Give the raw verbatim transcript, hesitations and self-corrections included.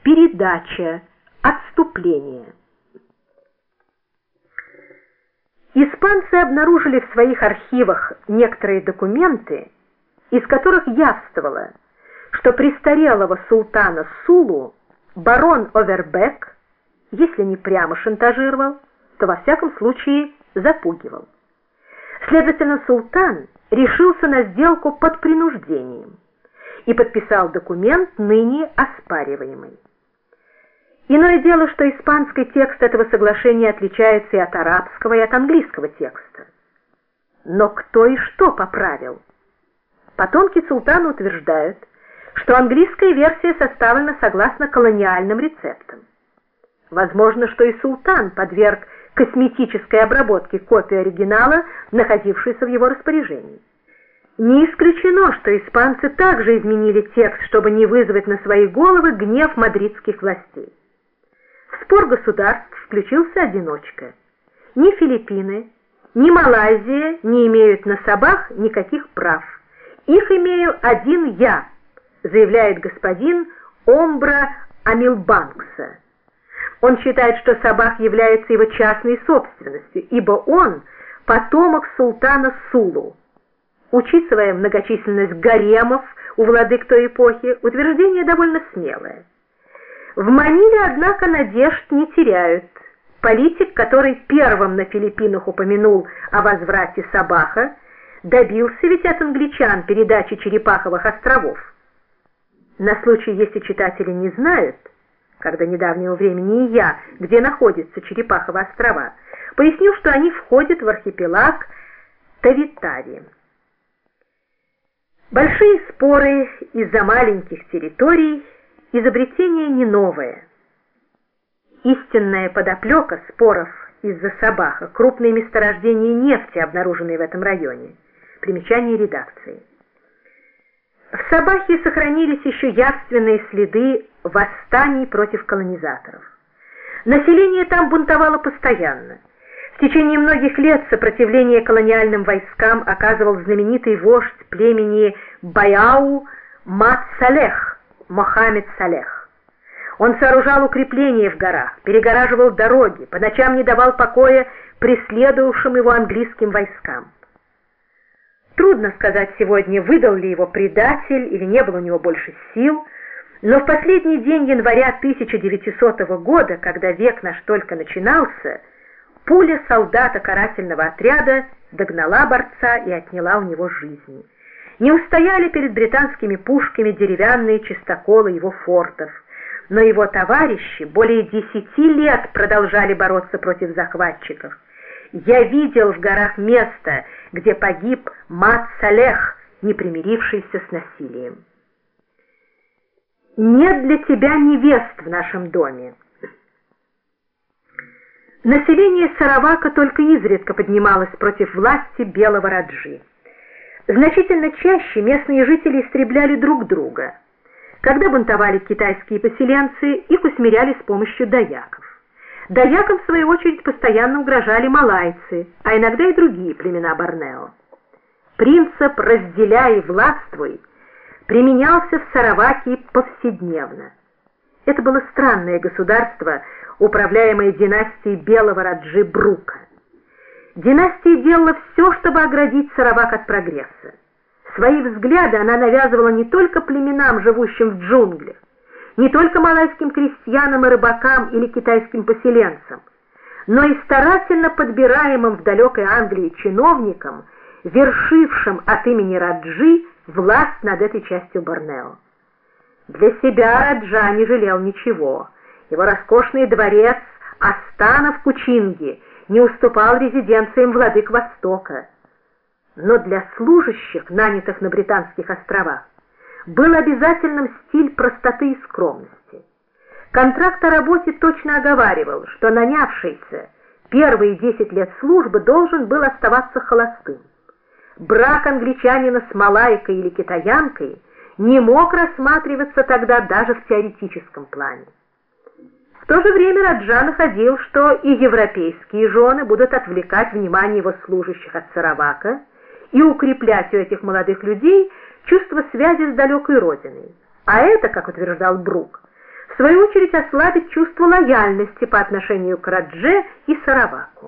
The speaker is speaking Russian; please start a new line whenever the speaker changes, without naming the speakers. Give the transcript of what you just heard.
передача, отступление. Испанцы обнаружили в своих архивах некоторые документы, из которых явствовало, что престарелого султана Сулу барон Овербек, если не прямо шантажировал, то во всяком случае запугивал. Следовательно, султан решился на сделку под принуждением и подписал документ, ныне оспариваемый. Иное дело, что испанский текст этого соглашения отличается и от арабского, и от английского текста. Но кто и что поправил? Потомки султана утверждают, что английская версия составлена согласно колониальным рецептам. Возможно, что и султан подверг косметической обработке копию оригинала, находившейся в его распоряжении. Не исключено, что испанцы также изменили текст, чтобы не вызвать на свои головы гнев мадридских властей. В спор государств включился одиночка. Ни Филиппины, ни Малайзия не имеют на Сабах никаких прав. Их имею один я, заявляет господин Омбра Амилбанкса. Он считает, что Сабах является его частной собственностью, ибо он потомок султана Сулу. Учитывая многочисленность гаремов у владык той эпохи, утверждение довольно смелое. В Маниле, однако, надежд не теряют. Политик, который первым на Филиппинах упомянул о возврате Сабаха, добился ведь от англичан передачи Черепаховых островов. На случай, если читатели не знают, как до недавнего времени и я, где находятся Черепаховы острова, поясню, что они входят в архипелаг Тавитари. Большие споры из-за маленьких территорий – изобретение не новое. Истинная подоплека споров из-за Сабаха – крупные месторождения нефти, обнаруженные в этом районе. Примечание редакции. В Сабахе сохранились еще явственные следы восстаний против колонизаторов. Население там бунтовало постоянно. В течение многих лет сопротивление колониальным войскам оказывал знаменитый вождь племени Баяу Мат Салех, Мохаммед Салех. Он сооружал укрепления в горах, перегораживал дороги, по ночам не давал покоя преследовавшим его английским войскам. Трудно сказать сегодня, выдал ли его предатель или не было у него больше сил, но в последний день января тысяча девятисотого года, когда век наш только начинался, пуля солдата карательного отряда догнала борца и отняла у него жизнь. Не устояли перед британскими пушками деревянные чистоколы его фортов, но его товарищи более десяти лет продолжали бороться против захватчиков. Я видел в горах место, где погиб Мат Салех, не примирившийся с насилием. Нет для тебя невест в нашем доме. Население Саравака только изредка поднималось против власти белого Раджи. Значительно чаще местные жители истребляли друг друга. Когда бунтовали китайские поселенцы, их усмиряли с помощью даяков. Даякам, в свою очередь, постоянно угрожали малайцы, а иногда и другие племена Борнео. Принцип «разделяй и властвуй» применялся в Сараваке повседневно. Это было странное государство, управляемое династией белого Раджи Брука. Династия делала все, чтобы оградить Саравак от прогресса. Свои взгляды она навязывала не только племенам, живущим в джунглях, не только малайским крестьянам и рыбакам или китайским поселенцам, но и старательно подбираемым в далекой Англии чиновникам, вершившим от имени Раджи власть над этой частью Борнео. Для себя Раджа не жалел ничего. Его роскошный дворец Астана в Кучинге не уступал резиденциям владык Востока. Но для служащих, нанятых на Британских островах, был обязательным стиль простоты и скромности. Контракт о работе точно оговаривал, что нанявшийся первые десять лет службы должен был оставаться холостым. Брак англичанина с малайкой или китаянкой не мог рассматриваться тогда даже в теоретическом плане. В то же время Раджа находил, что и европейские жены будут отвлекать внимание его служащих от Саравака и укреплять у этих молодых людей чувство связи с далекой родиной. А это, как утверждал Брук, свою очередь ослабить чувство лояльности по отношению к Радже и Сараваку.